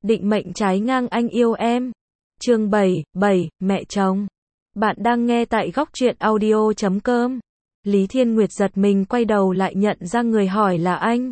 định mệnh trái ngang anh yêu em. Chương 7, mẹ chồng. Bạn đang nghe tại góc truyện audio.com. Lý Thiên Nguyệt giật mình quay đầu lại nhận ra người hỏi là anh.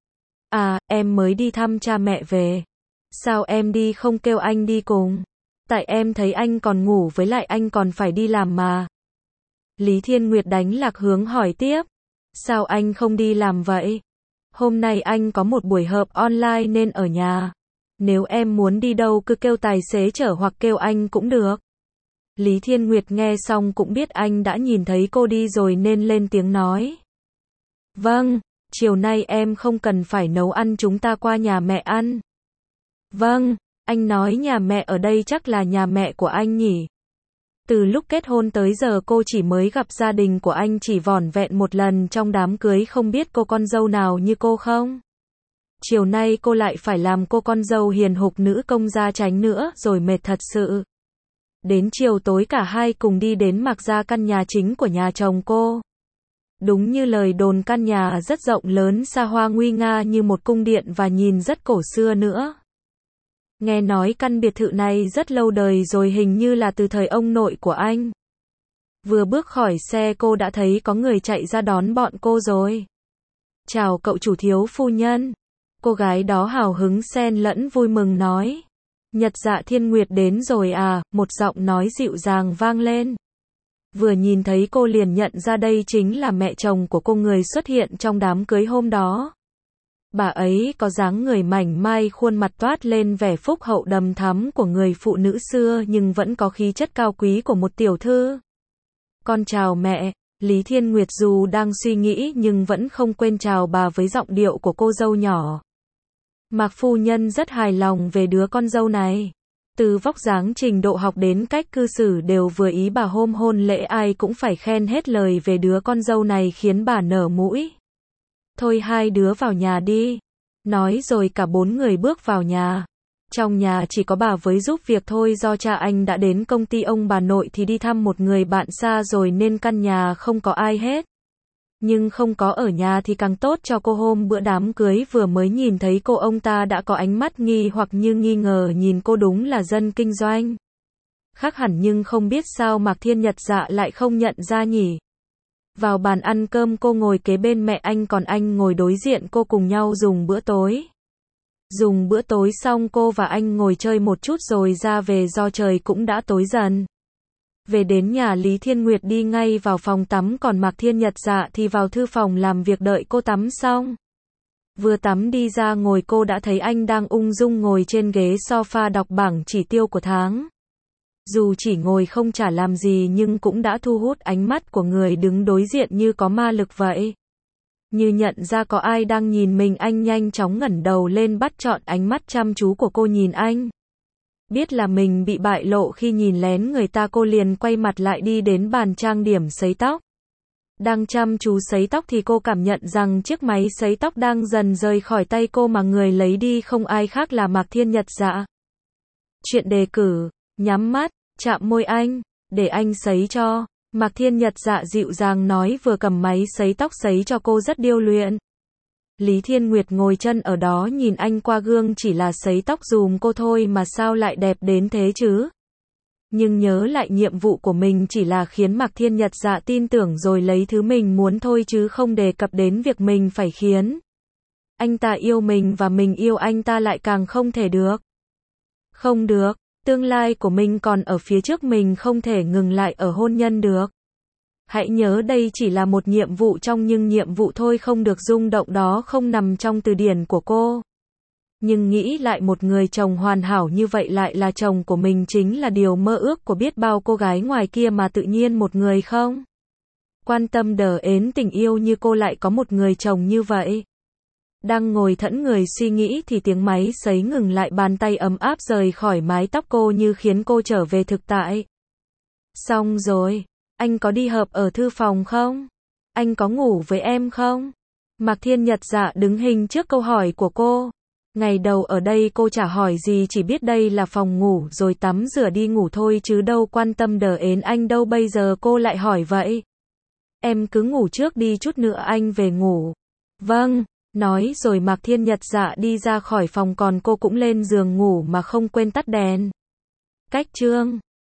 À, em mới đi thăm cha mẹ về. Sao em đi không kêu anh đi cùng? Tại em thấy anh còn ngủ với lại anh còn phải đi làm mà. Lý Thiên Nguyệt đánh lạc hướng hỏi tiếp. Sao anh không đi làm vậy? Hôm nay anh có một buổi họp online nên ở nhà. Nếu em muốn đi đâu cứ kêu tài xế chở hoặc kêu anh cũng được. Lý Thiên Nguyệt nghe xong cũng biết anh đã nhìn thấy cô đi rồi nên lên tiếng nói. Vâng, chiều nay em không cần phải nấu ăn, chúng ta qua nhà mẹ ăn. Vâng, anh nói nhà mẹ ở đây chắc là nhà mẹ của anh nhỉ? Từ lúc kết hôn tới giờ cô chỉ mới gặp gia đình của anh chỉ vỏn vẹn một lần trong đám cưới, không biết cô con dâu nào như cô không? Chiều nay cô lại phải làm cô con dâu hiền hục nữ công gia chánh nữa rồi, mệt thật sự. Đến chiều tối cả hai cùng đi đến Mạc Gia, căn nhà chính của nhà chồng cô. Đúng như lời đồn, căn nhà rất rộng lớn, xa hoa nguy nga như một cung điện và nhìn rất cổ xưa nữa. Nghe nói căn biệt thự này rất lâu đời rồi, hình như là từ thời ông nội của anh. Vừa bước khỏi xe cô đã thấy có người chạy ra đón bọn cô rồi. Chào cậu chủ, thiếu phu nhân. Cô gái đó hào hứng xen lẫn vui mừng nói. Nhật Dạ Thiên Nguyệt đến rồi à, một giọng nói dịu dàng vang lên. Vừa nhìn thấy cô liền nhận ra đây chính là mẹ chồng của cô, người xuất hiện trong đám cưới hôm đó. Bà ấy có dáng người mảnh mai, khuôn mặt toát lên vẻ phúc hậu đầm thắm của người phụ nữ xưa nhưng vẫn có khí chất cao quý của một tiểu thư. Con chào mẹ. Lý Thiên Nguyệt dù đang suy nghĩ nhưng vẫn không quên chào bà với giọng điệu của cô dâu nhỏ. Mạc phu nhân rất hài lòng về đứa con dâu này. Từ vóc dáng, trình độ học đến cách cư xử đều vừa ý bà, hôm hôn lễ ai cũng phải khen hết lời về đứa con dâu này khiến bà nở mũi. Thôi hai đứa vào nhà đi. Nói rồi cả bốn người bước vào nhà. Trong nhà chỉ có bà với giúp việc thôi, do cha anh đã đến công ty, ông bà nội thì đi thăm một người bạn xa rồi nên căn nhà không có ai hết. Nhưng không có ở nhà thì càng tốt cho cô. Hôm bữa đám cưới vừa mới nhìn thấy cô, ông ta đã có ánh mắt nghi hoặc như nghi ngờ nhìn cô, đúng là dân kinh doanh. Khác hẳn, nhưng không biết sao Mạc Thiên Nhật Dạ lại không nhận ra nhỉ. Vào bàn ăn cơm cô ngồi kế bên mẹ anh, còn anh ngồi đối diện cô, cùng nhau dùng bữa tối. Dùng bữa tối xong cô và anh ngồi chơi một chút rồi ra về, do trời cũng đã tối dần. Về đến nhà, Lý Thiên Nguyệt đi ngay vào phòng tắm, còn Mạc Thiên Nhật Dạ thì vào thư phòng làm việc đợi cô tắm xong. Vừa tắm đi ra ngồi, cô đã thấy anh đang ung dung ngồi trên ghế sofa đọc bảng chỉ tiêu của tháng. Dù chỉ ngồi không chả làm gì nhưng cũng đã thu hút ánh mắt của người đứng đối diện như có ma lực vậy. Như nhận ra có ai đang nhìn mình, anh nhanh chóng ngẩng đầu lên bắt chọn ánh mắt chăm chú của cô nhìn anh. Biết là mình bị bại lộ khi nhìn lén người ta, cô liền quay mặt lại đi đến bàn trang điểm sấy tóc. Đang chăm chú sấy tóc thì cô cảm nhận rằng chiếc máy sấy tóc đang dần rời khỏi tay cô, mà người lấy đi không ai khác là Mạc Thiên Nhật Dạ. Chuyện đề cử, nhắm mắt, chạm môi anh, để anh sấy cho. Mạc Thiên Nhật Dạ dịu dàng nói, vừa cầm máy sấy tóc sấy cho cô rất điêu luyện. Lý Thiên Nguyệt ngồi chân ở đó nhìn anh qua gương, chỉ là sấy tóc dùm cô thôi mà sao lại đẹp đến thế chứ. Nhưng nhớ lại nhiệm vụ của mình chỉ là khiến Mạc Thiên Nhật Dạ tin tưởng rồi lấy thứ mình muốn thôi, chứ không đề cập đến việc mình phải khiến anh ta yêu mình và mình yêu anh ta lại càng không thể được. Không được, tương lai của mình còn ở phía trước, mình không thể ngừng lại ở hôn nhân được. Hãy nhớ đây chỉ là một nhiệm vụ trong nhưng nhiệm vụ thôi, không được rung động, đó không nằm trong từ điển của cô. Nhưng nghĩ lại, một người chồng hoàn hảo như vậy lại là chồng của mình chính là điều mơ ước của biết bao cô gái ngoài kia, mà tự nhiên một người không quan tâm đờ ến tình yêu như cô lại có một người chồng như vậy. Đang ngồi thẫn người suy nghĩ thì tiếng máy sấy ngừng lại, bàn tay ấm áp rời khỏi mái tóc cô như khiến cô trở về thực tại. Xong rồi. Anh có đi họp ở thư phòng không? Anh có ngủ với em không? Mạc Thiên Nhật Dạ đứng hình trước câu hỏi của cô. Ngày đầu ở đây cô chả hỏi gì, chỉ biết đây là phòng ngủ rồi tắm rửa đi ngủ thôi chứ đâu quan tâm đờ ến anh đâu. Bây giờ cô lại hỏi vậy. Em cứ ngủ trước đi, chút nữa anh về ngủ. Vâng. Nói rồi Mạc Thiên Nhật Dạ đi ra khỏi phòng, còn cô cũng lên giường ngủ mà không quên tắt đèn. Cách chương